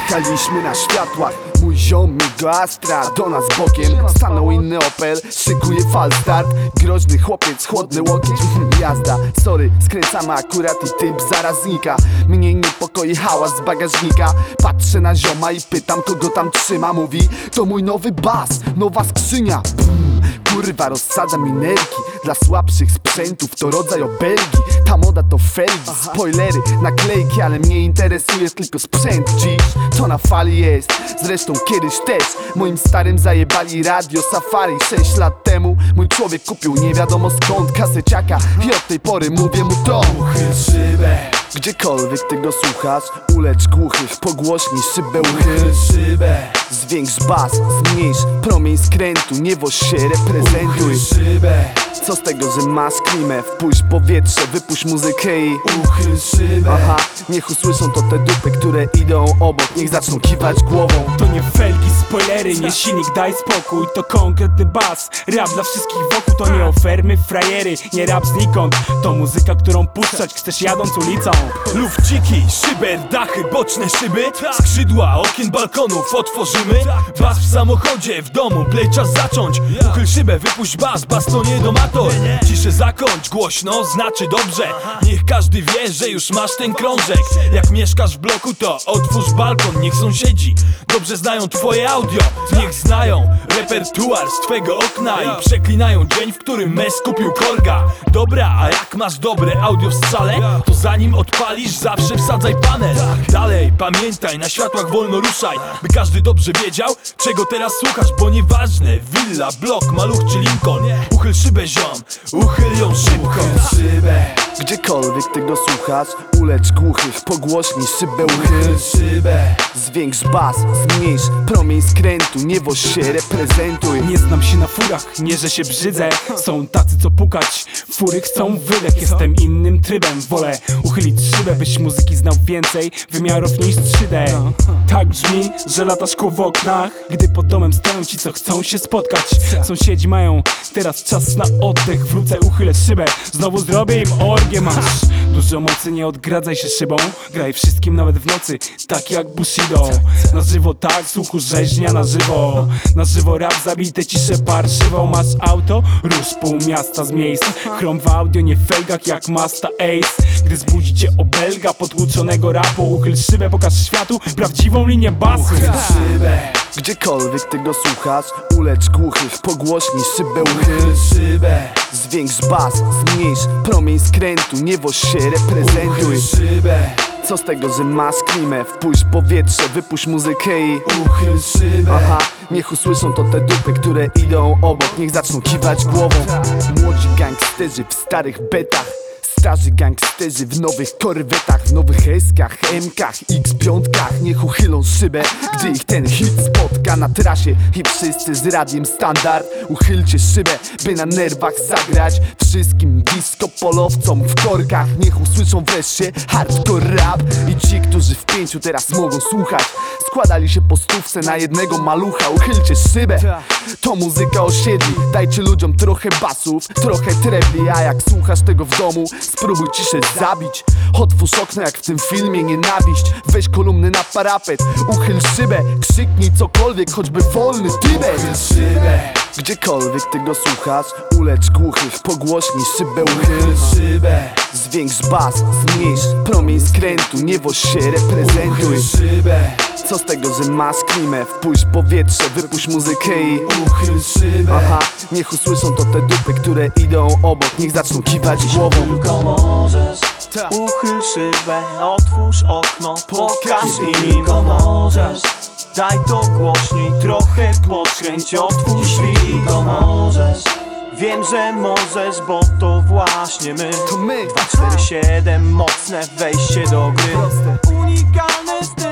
Jechaliśmy na światłach, mój ziom go Astra do nas bokiem. Stanął inny Opel, szykuje falstart. Groźny chłopiec, chłodny łokieć, jazda. Sorry, skręcamy akurat i typ zaraz znika. Mnie niepokoi hałas z bagażnika. Patrzę na zioma i pytam, kogo tam trzyma. Mówi, to mój nowy bas, nowa skrzynia. Kurwa, rozsadza minerki. Dla słabszych sprzętów to rodzaj obelgi. Ta moda to felgi, spoilery, naklejki. Ale mnie interesuje tylko sprzęt. Dziś to na fali jest, zresztą kiedyś też. Moim starym zajebali radio Safari 6 lat temu mój człowiek kupił nie wiadomo skąd kaseciaka. I od tej pory mówię mu to: uchyl szybę. Gdziekolwiek ty go słuchasz, ulecz głuchych, pogłośnij szybę, uchyl szybę. Zwiększ bas, zmniejsz promień skrętu, nie woź się, reprezentuj szybę. Co z tego, że masz klimę? Wpuść powietrze, wypuść muzykę i uchyl szybę. Aha, niech usłyszą to te dupy, które idą obok, niech zaczną kiwać głową. To nie felgi, spoilery, nie silnik, daj spokój. To konkretny bas, rap dla wszystkich wokół. To nie ofermy, frajery, nie rap znikąd. To muzyka, którą puszczać chcesz jadąc ulicą. Lufciki, szyber, dachy, boczne szyby, skrzydła, okien, balkonów otworzymy. Bas w samochodzie, w domu, play, czas zacząć. Uchyl szybę, wypuść bas, bas to nie domator. Ciszę zakończ, głośno, znaczy dobrze. Niech każdy wie, że już masz ten krążek. Jak mieszkasz w bloku, to otwórz balkon. Niech sąsiedzi dobrze znają twoje audio. Niech znają repertuar z twego okna i przeklinają dzień, w którym mes kupił korga. Dobra, a jak masz dobre audio w strzale, to zanim odpalisz, zawsze wsadzaj panel. Dalej, pamiętaj, na światłach wolno ruszaj, by każdy dobrze wiedział, czego teraz słuchasz. Bo nieważne, willa, blok, maluch czy Lincoln, uchyl szybę, ziom, uchyl ją szybko. Szybę. Gdziekolwiek ty go słuchasz, ulecz głuchych, pogłośnij szybę, uchyl szybę. Zwiększ bas, zmniejsz promień skrętu, nie woź się, reprezentuj. Nie znam się na furach, nie że się brzydzę. Są tacy, co pukać, fury chcą wylek. Jestem innym trybem, wolę uchylić szybę, byś muzyki znał więcej wymiarów niż 3D. Tak brzmi, że latasz koło w oknach, gdy pod domem stoją ci, co chcą się spotkać. Sąsiedzi mają teraz czas na oddech. Wrócę, uchylę szybę, znowu zrobię im orgię. Masz dużo mocy, nie odgradzaj się szybą. Graj wszystkim nawet w nocy, tak jak Bushido. Na żywo tak, słuchu rzeźnia na żywo. Na żywo rap, zabite ciszę parszywą. Masz auto, rusz pół miasta z miejsc. Chrom w audio, nie w felgach jak Masta Ace. Gdy zbudzi cię obelga potłuczonego rapu, uchyl szybę, pokaż światu prawdziwą linię basu. Gdziekolwiek ty go słuchasz, ulecz głuchych, pogłośnij szybę, uchyl szybę. Zwiększ bas, zmniejsz promień skrętu, nie woź się, reprezentuj szybę. Co z tego, że masz klimę? Wpuść powietrze, wypuść muzykę i uchyl szybę. Aha, niech usłyszą to te dupy, które idą obok, niech zaczną kiwać głową. Młodzi gangsterzy w starych betach, starzy gangsterzy w nowych korwetach, w nowych S-kach, M-kach, X5-kach. Niech uchylą szybę, gdy ich ten hit spotka na trasie. I wszyscy z radiem standard, uchylcie szybę, by na nerwach zagrać wszystkim disco-polowcom w korkach. Niech usłyszą wreszcie hardcore rap. I ci, którzy w pięciu teraz mogą słuchać, składali się po stówce na jednego malucha. Uchylcie szybę, to muzyka osiedli. Dajcie ludziom trochę basów, trochę trebli. A jak słuchasz tego w domu, spróbuj ciszę zabić. Otwórz okno jak w tym filmie Nienawiść. Weź kolumny na parapet, uchyl szybę. Krzyknij cokolwiek, choćby wolny Tybet. Gdziekolwiek ty go słuchasz, ulecz głuchych, pogłośnij szybę, uchyl szybę. Zwiększ bas, zmniejsz promień skrętu, nie woź się, reprezentuj szybę. Co z tego, że masz klimę? Wpuść powietrze, wypuść muzykę i uchyl szybę. Aha, niech usłyszą to te dupy, które idą obok, niech zaczną kiwać głową. Tylko możesz, uchyl szybę, otwórz okno, pokaż im. Tylko możesz, daj to głośniej, trochę podkręć, otwórz drzwi. Tylko możesz, wiem, że możesz, bo to właśnie my. To my. 247, mocne wejście do gry. Unikalne